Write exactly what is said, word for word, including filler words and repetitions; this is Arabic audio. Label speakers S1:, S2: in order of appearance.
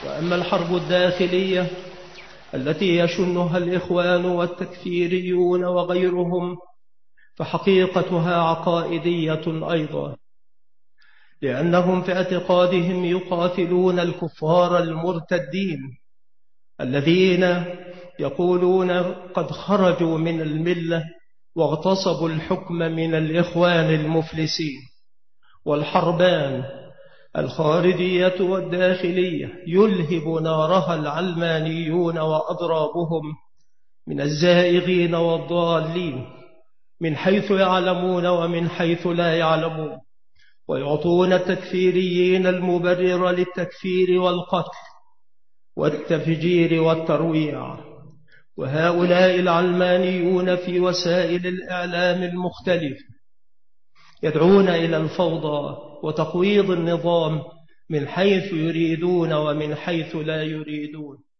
S1: وأما الحرب الداخلية التي يشنها الإخوان والتكفيريون وغيرهم فحقيقتها عقائدية أيضا، لأنهم في اعتقادهم يقاتلون الكفار المرتدين الذين يقولون قد خرجوا من الملة واغتصبوا الحكم من الإخوان المفلسين. والحربان الخارجية والداخلية يلهب نارها العلمانيون وأضرابهم من الزائغين والضالين من حيث يعلمون ومن حيث لا يعلمون، ويعطون التكفيريين المبرر للتكفير والقتل والتفجير والترويع. وهؤلاء العلمانيون في وسائل الإعلام المختلفة يدعون إلى الفوضى وتقويض النظام من حيث يريدون ومن حيث لا يريدون.